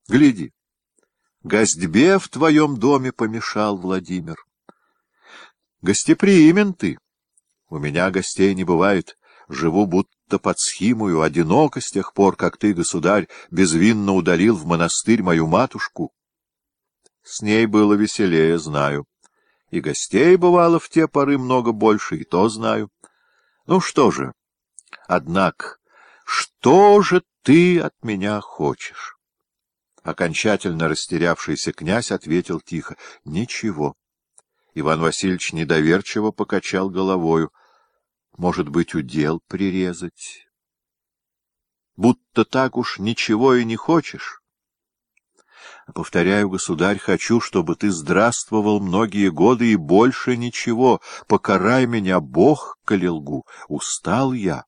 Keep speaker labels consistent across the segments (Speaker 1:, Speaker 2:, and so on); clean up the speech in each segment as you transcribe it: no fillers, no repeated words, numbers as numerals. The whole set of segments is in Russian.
Speaker 1: Гляди, гостьбе в твоем доме помешал Владимир. Гостеприимен ты. У меня гостей не бывает. Живу будто под схимою, одиноко с тех пор, как ты, государь, безвинно удалил в монастырь мою матушку. С ней было веселее, знаю. И гостей бывало в те поры много больше, и то знаю. Ну что же, однако, что же ты от меня хочешь? Окончательно растерявшийся князь ответил тихо: — Ничего. Иван Васильевич недоверчиво покачал головою. — Может быть, удел прирезать? Будто так уж ничего и не хочешь? — Повторяю, государь, хочу, чтобы ты здравствовал многие годы и больше ничего. Покарай меня, Бог, коли лгу. Устал я.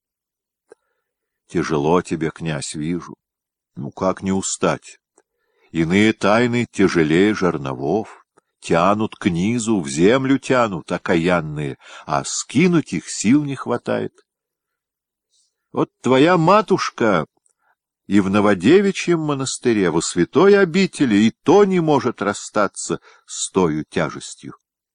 Speaker 1: — Тяжело тебе, князь, вижу. Ну, как не устать? Иные тайны тяжелее жерновов, тянут к низу, в землю тянут, окаянные, а скинуть их сил не хватает. Вот твоя матушка и в Новодевичьем монастыре, во святой обители, и то не может расстаться с тою тяжестью.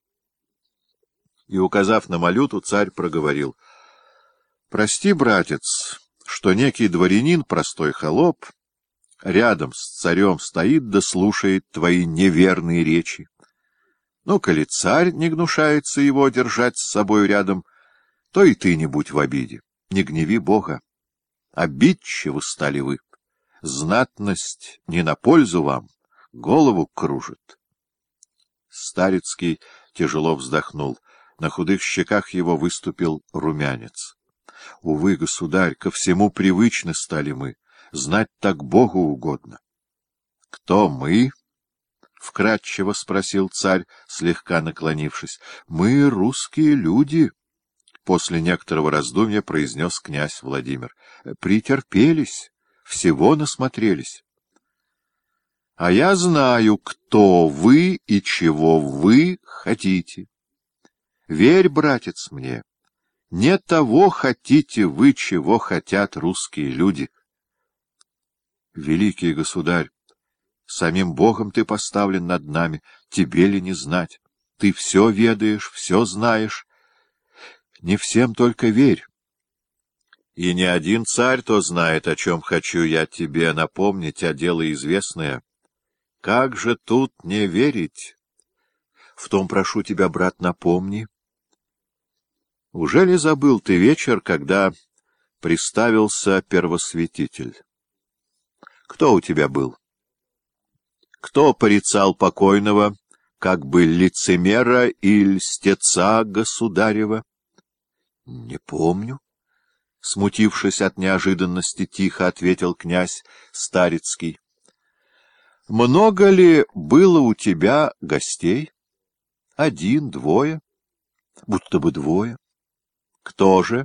Speaker 1: И, указав на Малюту, царь проговорил: — Прости, братец, что некий дворянин, простой холоп, рядом с царем стоит да слушает твои неверные речи. Ну, коли царь не гнушается его держать с собой рядом, то и ты не будь в обиде, не гневи Бога. Обидчивы стали вы. Знатность не на пользу вам, голову кружит. Старицкий тяжело вздохнул. На худых щеках его выступил румянец. Увы, государь, ко всему привычны стали мы. Знать так Богу угодно. — Кто мы? — вкратчиво спросил царь, слегка наклонившись. — Мы русские люди, — после некоторого раздумья произнес князь Владимир. — Претерпелись, всего насмотрелись. — А я знаю, кто вы и чего вы хотите. Верь, братец, мне, не того хотите вы, чего хотят русские люди. Великий государь, самим Богом ты поставлен над нами, тебе ли не знать? Ты все ведаешь, все знаешь. Не всем только верь. И не один царь то знает, о чем хочу я тебе напомнить, а дело известное. Как же тут не верить? В том прошу тебя, брат, напомни. Ужели забыл ты вечер, когда приставился первосвятитель? Кто у тебя был? Кто порицал покойного, как бы лицемера и льстеца государева? — Не помню. — смутившись от неожиданности, тихо ответил князь Старицкий. — Много ли было у тебя гостей? Один, двое? Будто бы двое. Кто же?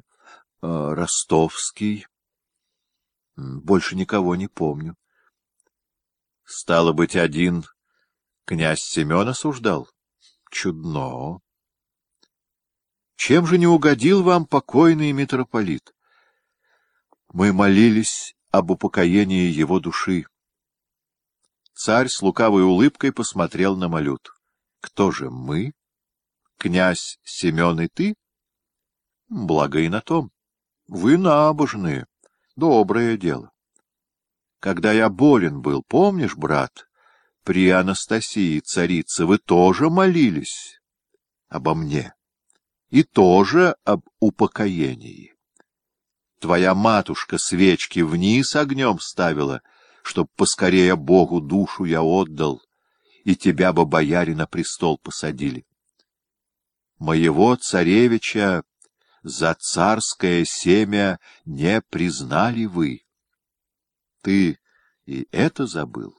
Speaker 1: Ростовский. Больше никого не помню. Стало быть, один князь Семен осуждал? Чудно. Чем же не угодил вам покойный митрополит? Мы молились об упокоении его души. Царь с лукавой улыбкой посмотрел на Малюту. Кто же мы? Князь Семен и ты? Благо и на том. Вы набожные. Доброе дело. Когда я болен был, помнишь, брат, при Анастасии царице вы тоже молились обо мне и тоже об упокоении. Твоя матушка свечки вниз огнем ставила, чтоб поскорее Богу душу я отдал, и тебя бы бояре на престол посадили. Моего царевича за царское семя не признали вы. Ты и это забыл?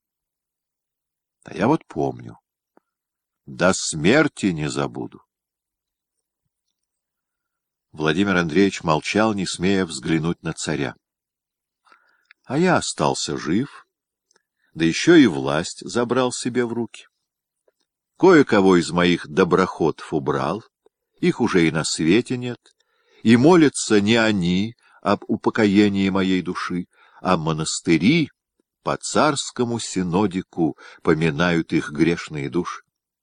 Speaker 1: А я вот помню. До смерти не забуду. Владимир Андреевич молчал, не смея взглянуть на царя. А я остался жив, да еще и власть забрал себе в руки. Кое-кого из моих доброходов убрал, их уже и на свете нет, и молятся не они об упокоении моей души, а монастыри, по царскому синодику поминают их грешные души.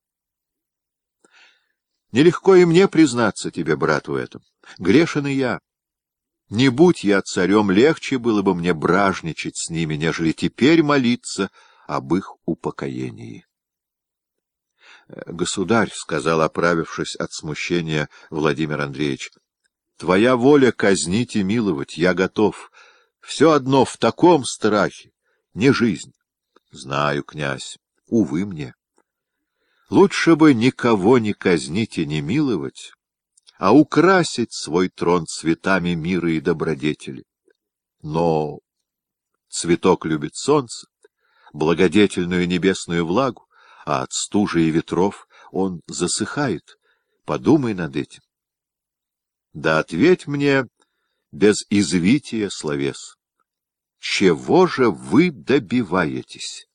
Speaker 1: Нелегко и мне признаться тебе, брат, в этом. Грешен и я. Не будь я царем, легче было бы мне бражничать с ними, нежели теперь молиться об их упокоении. — Государь, — сказал, оправившись от смущения, Владимир Андреевич, — твоя воля казнить и миловать, я готов. Все одно в таком страхе, не жизнь. Знаю, князь, увы мне. Лучше бы никого не казнить и не миловать, а украсить свой трон цветами мира и добродетели. Но цветок любит солнце, благодетельную небесную влагу, а от стужи и ветров он засыхает. Подумай над этим. Да ответь мне без извития словес. Чего же вы добиваетесь?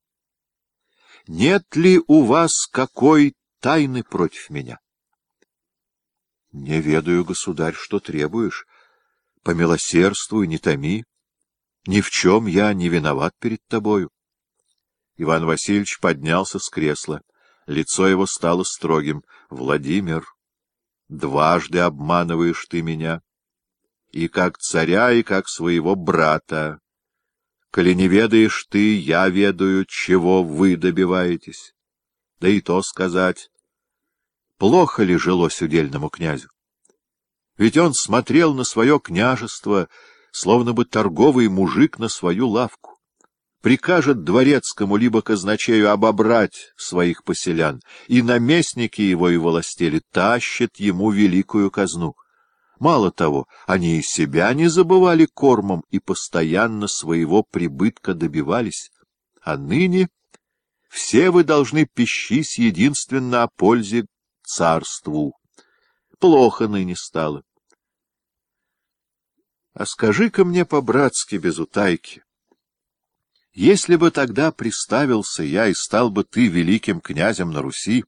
Speaker 1: Нет ли у вас какой тайны против меня? — Не ведаю, государь, что требуешь. Помилосердствуй, не томи. Ни в чем я не виноват перед тобою. Иван Васильевич поднялся с кресла. Лицо его стало строгим. — Владимир, дважды обманываешь ты меня. И как царя, и как своего брата. Коли не ведаешь ты, я ведаю, чего вы добиваетесь. Да и то сказать, плохо ли жилось удельному князю? Ведь он смотрел на свое княжество, словно бы торговый мужик на свою лавку. Прикажет дворецкому либо казначею обобрать своих поселян, и наместники его и властели тащат ему великую казну. Мало того, они и себя не забывали кормом и постоянно своего прибытка добивались. А ныне все вы должны пищись единственно о пользе царству. Плохо ныне стало. А скажи-ка мне по-братски, без утайки, если бы тогда приставился я и стал бы ты великим князем на Руси,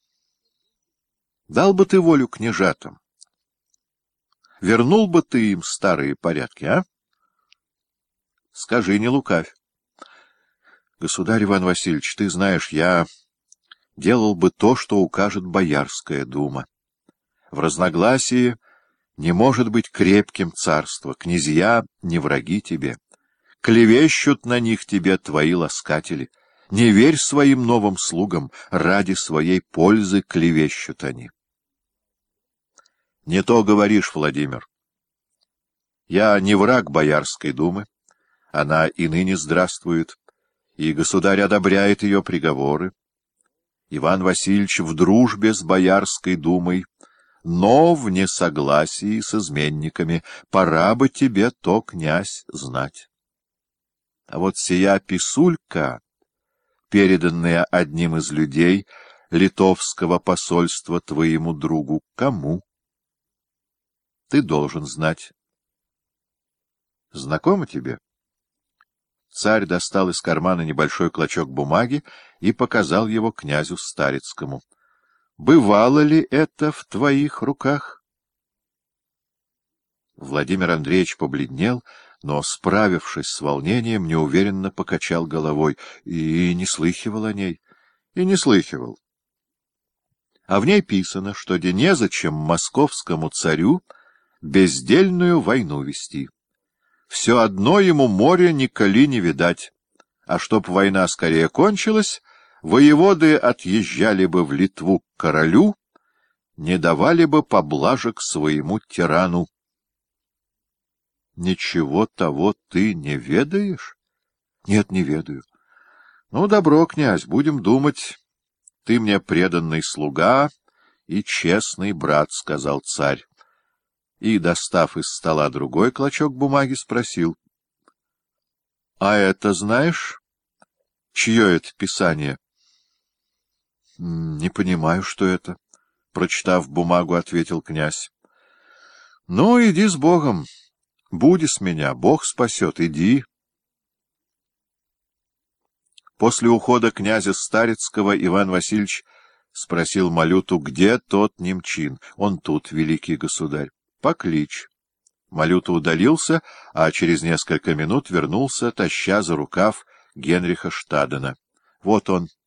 Speaker 1: дал бы ты волю княжатам? Вернул бы ты им старые порядки, а? Скажи, не лукавь. Государь Иван Васильевич, ты знаешь, я делал бы то, что укажет Боярская дума. В разногласии не может быть крепким царство, князья не враги тебе. Клевещут на них тебе твои ласкатели. Не верь своим новым слугам, ради своей пользы клевещут они. Не то говоришь, Владимир. Я не враг Боярской думы, она и ныне здравствует, и государь одобряет ее приговоры. Иван Васильевич в дружбе с Боярской думой, но в несогласии с изменниками. Пора бы тебе то, князь, знать. А вот сия писулька, переданная одним из людей литовского посольства твоему другу, кому? Ты должен знать. Знакомо тебе? Царь достал из кармана небольшой клочок бумаги и показал его князю Старицкому. — Бывало ли это в твоих руках? Владимир Андреевич побледнел, но, справившись с волнением, неуверенно покачал головой. И не слыхивал о ней. И не слыхивал. А в ней писано, что незачем московскому царю бездельную войну вести. Все одно ему моря николи не видать, а чтоб война скорее кончилась, воеводы отъезжали бы в Литву к королю, не давали бы поблажек своему тирану. Ничего того ты не ведаешь? Нет, не ведаю. Ну, добро, князь, будем думать. Ты мне преданный слуга и честный брат, — сказал царь. И, достав из стола другой клочок бумаги, спросил. — А это знаешь, чье это писание? — Не понимаю, что это, — прочитав бумагу, ответил князь. — Ну, иди с Богом. Буди с меня, Бог спасет, иди. После ухода князя Старицкого Иван Васильевич спросил Малюту, где тот немчин. Он тут, великий государь. Поклич. Малюта удалился, а через несколько минут вернулся, таща за рукав Генриха Штадена. Вот он,